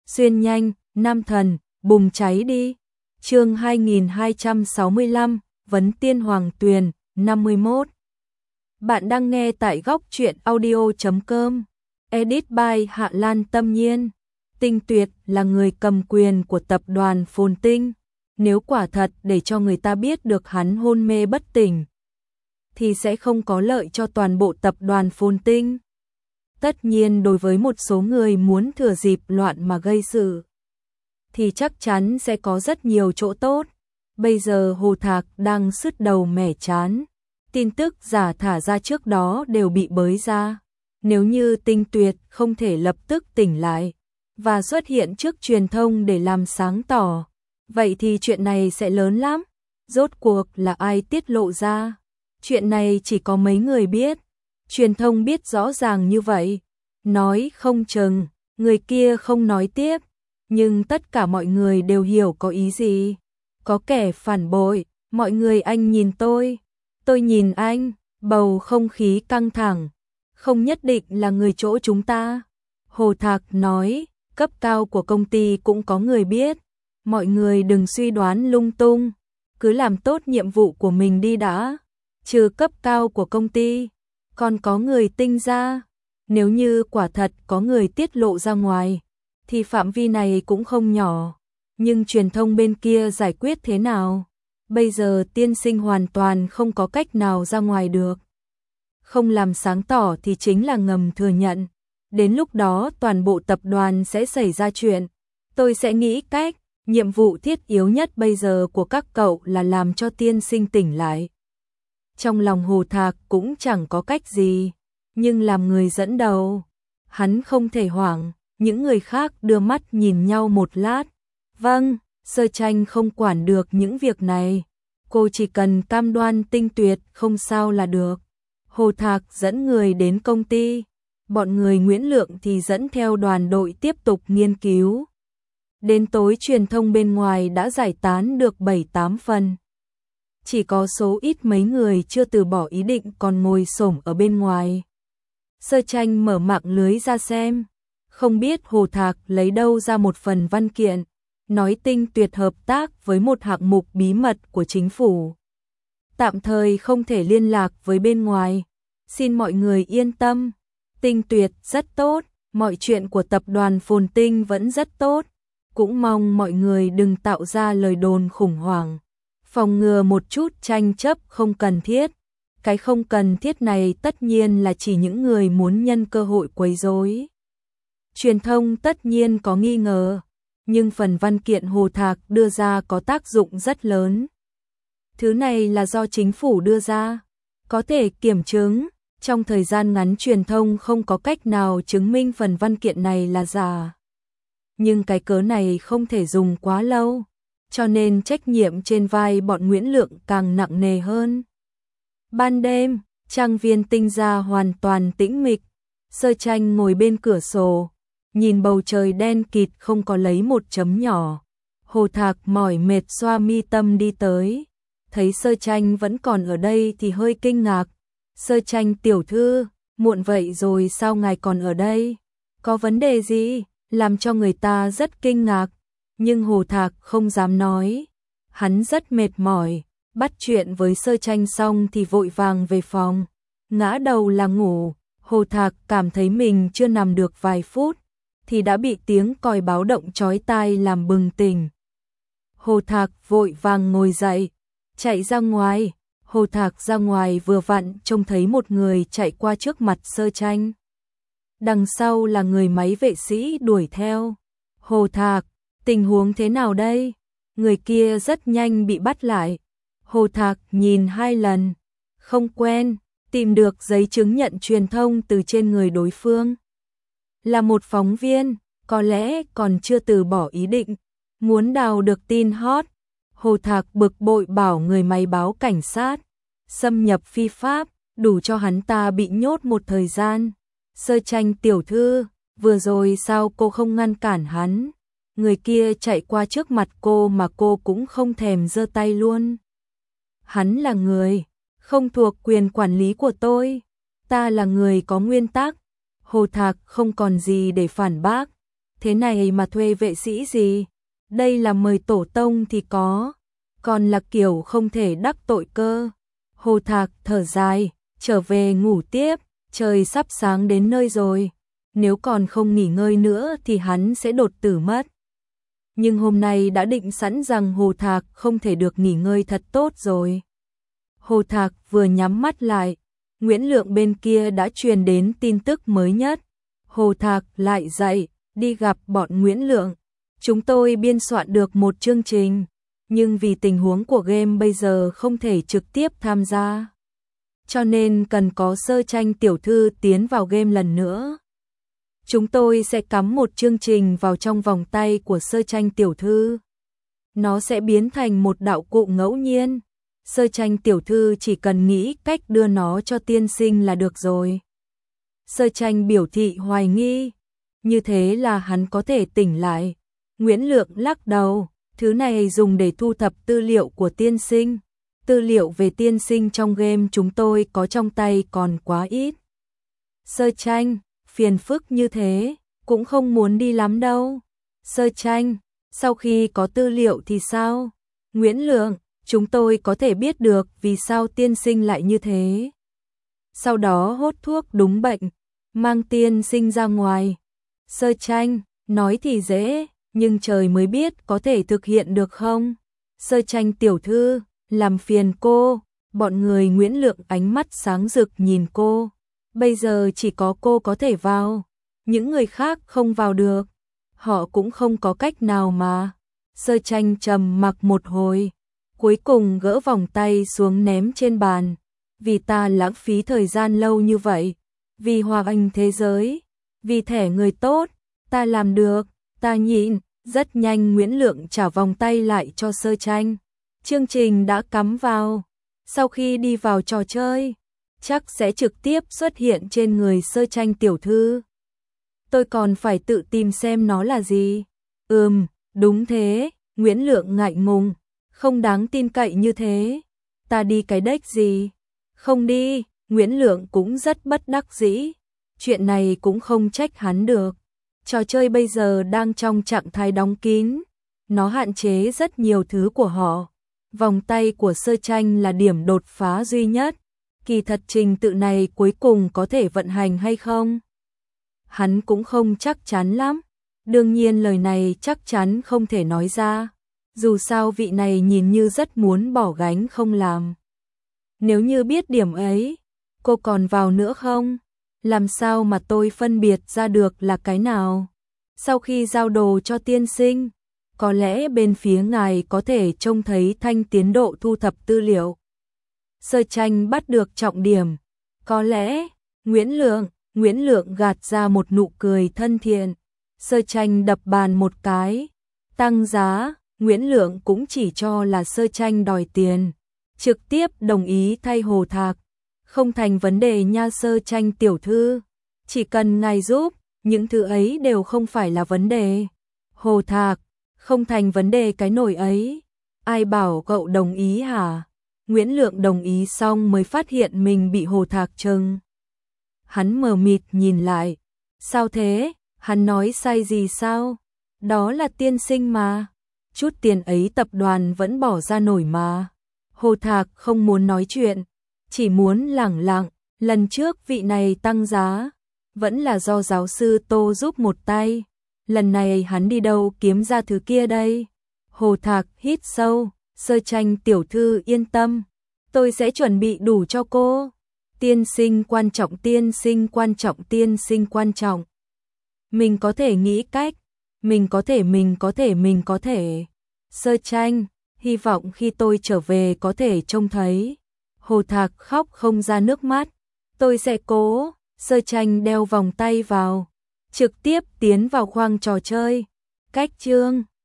xuyên nhanh, nam thần, bùng cháy đi. Chương 2265, Vấn Tiên Hoàng Tuyền, 51. Bạn đang nghe tại góc truyện audio.com. Edit by Hạ Lan Tâm Nhiên. Tinh Tuyệt là người cầm quyền của tập đoàn Phồn Tinh. Nếu quả thật để cho người ta biết được hắn hôn mê bất tỉnh, thì sẽ không có lợi cho toàn bộ tập đoàn Phồn Tinh. Tất nhiên đối với một số người muốn thừa dịp loạn mà gây sự, thì chắc chắn sẽ có rất nhiều chỗ tốt. Bây giờ Hồ Thạc đang sứt đầu mẻ chán. Tin tức giả thả ra trước đó đều bị bới ra. Nếu như Tinh Tuyệt không thể lập tức tỉnh lại và xuất hiện trước truyền thông để làm sáng tỏ, vậy thì chuyện này sẽ lớn lắm. Rốt cuộc là ai tiết lộ ra? Chuyện này chỉ có mấy người biết. Truyền thông biết rõ ràng như vậy, nói không chừng người kia không nói tiếp, nhưng tất cả mọi người đều hiểu có ý gì. Có kẻ phản bội, mọi người anh nhìn tôi nhìn anh, bầu không khí căng thẳng. Không nhất định là người chỗ chúng ta. Hồ Thạc nói, cấp cao của công ty cũng có người biết. Mọi người đừng suy đoán lung tung, cứ làm tốt nhiệm vụ của mình đi đã. Trừ cấp cao của công ty, còn có người Tinh gia. Nếu như quả thật có người tiết lộ ra ngoài, thì phạm vi này cũng không nhỏ. Nhưng truyền thông bên kia giải quyết thế nào? Bây giờ tiên sinh hoàn toàn không có cách nào ra ngoài được. Không làm sáng tỏ thì chính là ngầm thừa nhận. Đến lúc đó toàn bộ tập đoàn sẽ xảy ra chuyện. Tôi sẽ nghĩ cách. Nhiệm vụ thiết yếu nhất bây giờ của các cậu là làm cho tiên sinh tỉnh lại. Trong lòng Hồ Thạc cũng chẳng có cách gì, nhưng làm người dẫn đầu, hắn không thể hoảng. Những người khác đưa mắt nhìn nhau một lát. Vâng, Sơ Tranh không quản được những việc này. Cô chỉ cần cam đoan Tinh Tuyệt không sao là được. Hồ Thạc dẫn người đến công ty. Bọn người Nguyễn Lượng thì dẫn theo đoàn đội tiếp tục nghiên cứu. Đến tối truyền thông bên ngoài đã giải tán được 7-8 phần. Chỉ có số ít mấy người chưa từ bỏ ý định còn ngồi xổm ở bên ngoài. Sơ Tranh mở mạng lưới ra xem. Không biết Hồ Thạc lấy đâu ra một phần văn kiện, nói Tinh Tuyệt hợp tác với một hạng mục bí mật của chính phủ. Tạm thời không thể liên lạc với bên ngoài. Xin mọi người yên tâm. Tinh Tuyệt rất tốt, mọi chuyện của tập đoàn Phồn Tinh vẫn rất tốt. Cũng mong mọi người đừng tạo ra lời đồn khủng hoảng. Phòng ngừa một chút tranh chấp không cần thiết. Cái không cần thiết này tất nhiên là chỉ những người muốn nhân cơ hội quấy rối. Truyền thông tất nhiên có nghi ngờ, nhưng phần văn kiện Hồ Thạc đưa ra có tác dụng rất lớn. Thứ này là do chính phủ đưa ra, có thể kiểm chứng. Trong thời gian ngắn truyền thông không có cách nào chứng minh phần văn kiện này là giả. Nhưng cái cớ này không thể dùng quá lâu, cho nên trách nhiệm trên vai bọn Nguyễn Lượng càng nặng nề hơn. Ban đêm, trang viên Tinh gia hoàn toàn tĩnh mịch. Sơ Tranh ngồi bên cửa sổ, nhìn bầu trời đen kịt không có lấy một chấm nhỏ. Hồ Thạc mỏi mệt xoa mi tâm đi tới, thấy Sơ Tranh vẫn còn ở đây thì hơi kinh ngạc. Sơ Tranh tiểu thư, muộn vậy rồi sao ngài còn ở đây? Có vấn đề gì? Làm cho người ta rất kinh ngạc. Nhưng Hồ Thạc không dám nói. Hắn rất mệt mỏi, bắt chuyện với Sơ Tranh xong thì vội vàng về phòng. Ngã đầu là ngủ. Hồ Thạc cảm thấy mình chưa nằm được vài phút, thì đã bị tiếng còi báo động chói tai làm bừng tỉnh. Hồ Thạc vội vàng ngồi dậy, chạy ra ngoài. Hồ Thạc ra ngoài vừa vặn trông thấy một người chạy qua trước mặt Sơ Tranh. Đằng sau là người máy vệ sĩ đuổi theo. Hồ Thạc, tình huống thế nào đây? Người kia rất nhanh bị bắt lại. Hồ Thạc nhìn 2 lần, không quen, tìm được giấy chứng nhận truyền thông từ trên người đối phương. Là một phóng viên, có lẽ còn chưa từ bỏ ý định, muốn đào được tin hot. Hồ Thạc bực bội bảo người máy báo cảnh sát, xâm nhập phi pháp, đủ cho hắn ta bị nhốt một thời gian. Sơ Tranh tiểu thư, vừa rồi sao cô không ngăn cản hắn? Người kia chạy qua trước mặt cô mà cô cũng không thèm giơ tay luôn. Hắn là người không thuộc quyền quản lý của tôi. Ta là người có nguyên tắc. Hồ Thạc không còn gì để phản bác. thế này mà thuê vệ sĩ gì? Đây là mời tổ tông thì có, còn là kiểu không thể đắc tội cơ. Hồ Thạc thở dài, trở về ngủ tiếp, trời sắp sáng đến nơi rồi. Nếu còn không nghỉ ngơi nữa thì hắn sẽ đột tử mất. Nhưng hôm nay đã định sẵn rằng Hồ Thạc không thể được nghỉ ngơi thật tốt rồi. Hồ Thạc vừa nhắm mắt lại, Nguyễn Lượng bên kia đã truyền đến tin tức mới nhất. Hồ Thạc lại dậy, đi gặp bọn Nguyễn Lượng. Chúng tôi biên soạn được một chương trình, nhưng vì tình huống của game bây giờ không thể trực tiếp tham gia, cho nên cần có Sơ Tranh tiểu thư tiến vào game lần nữa. Chúng tôi sẽ cắm một chương trình vào trong vòng tay của Sơ Tranh tiểu thư. Nó sẽ biến thành một đạo cụ ngẫu nhiên. Sơ Tranh tiểu thư chỉ cần nghĩ cách đưa nó cho tiên sinh là được rồi. Sơ Tranh biểu thị hoài nghi. Như thế là hắn có thể tỉnh lại. Nguyễn Lượng lắc đầu. Thứ này dùng để thu thập tư liệu của tiên sinh. Tư liệu về tiên sinh trong game chúng tôi có trong tay còn quá ít. Sơ Tranh, phiền phức như thế, cũng không muốn đi lắm đâu. Sơ Tranh, sau khi có tư liệu thì sao? Nguyễn Lượng, chúng tôi có thể biết được vì sao tiên sinh lại như thế. Sau đó hốt thuốc đúng bệnh, mang tiên sinh ra ngoài. Sơ Tranh, nói thì dễ, nhưng trời mới biết có thể thực hiện được không? Sơ Tranh tiểu thư, làm phiền cô. Bọn người Nguyễn Lượng ánh mắt sáng rực nhìn cô. Bây giờ chỉ có cô có thể vào, những người khác không vào được. Họ cũng không có cách nào mà. Sơ Tranh trầm mặc một hồi, cuối cùng gỡ vòng tay xuống ném trên bàn. Vì ta lãng phí thời gian lâu như vậy, vì hòa bình thế giới, vì thẻ người tốt, ta làm được, ta nhịn. Rất nhanh Nguyễn Lượng trả vòng tay lại cho Sơ Tranh. Chương trình đã cắm vào. Sau khi đi vào trò chơi, chắc sẽ trực tiếp xuất hiện trên người Sơ Tranh tiểu thư. Tôi còn phải tự tìm xem nó là gì. Đúng thế, Nguyễn Lượng ngại ngùng. Không đáng tin cậy như thế. Ta đi cái đếch gì? Không đi, Nguyễn Lượng cũng rất bất đắc dĩ. Chuyện này cũng không trách hắn được. Trò chơi bây giờ đang trong trạng thái đóng kín. Nó hạn chế rất nhiều thứ của họ. Vòng tay của Sơ Tranh là điểm đột phá duy nhất. Kỳ thật trình tự này cuối cùng có thể vận hành hay không? Hắn cũng không chắc chắn lắm. Đương nhiên lời này chắc chắn không thể nói ra. Dù sao vị này nhìn như rất muốn bỏ gánh không làm. Nếu như biết điểm ấy, cô còn vào nữa không? Làm sao mà tôi phân biệt ra được là cái nào? Sau khi giao đồ cho tiên sinh, có lẽ bên phía ngài có thể trông thấy thanh tiến độ thu thập tư liệu. Sơ Tranh bắt được trọng điểm. Có lẽ, Nguyễn Lượng gạt ra một nụ cười thân thiện. Sơ Tranh đập bàn một cái. Tăng giá, Nguyễn Lượng cũng chỉ cho là Sơ Tranh đòi tiền. Trực tiếp đồng ý thay Hồ Thạc. Không thành vấn đề nha Sơ Tranh tiểu thư. Chỉ cần ngài giúp, những thứ ấy đều không phải là vấn đề. Hồ Thạc, không thành vấn đề cái nổi ấy. Ai bảo cậu đồng ý hả? Nguyễn Lượng đồng ý xong mới phát hiện mình bị Hồ Thạc trừng. Hắn mờ mịt nhìn lại. Sao thế? Hắn nói sai gì sao? Đó là tiên sinh mà. Chút tiền ấy tập đoàn vẫn bỏ ra nổi mà. Hồ Thạc không muốn nói chuyện, chỉ muốn lẳng lặng. Lần trước vị này tăng giá, vẫn là do giáo sư Tô giúp một tay. Lần này hắn đi đâu kiếm ra thứ kia đây? Hồ Thạc hít sâu. Sơ Tranh tiểu thư yên tâm, tôi sẽ chuẩn bị đủ cho cô. Tiên sinh quan trọng, tiên sinh quan trọng, tiên sinh quan trọng. Mình có thể nghĩ cách, mình có thể. Sơ Tranh, hy vọng khi tôi trở về có thể trông thấy. Hồ Thạc khóc không ra nước mắt. Tôi sẽ cố. Sơ Tranh đeo vòng tay vào, trực tiếp tiến vào khoang trò chơi. Cách chương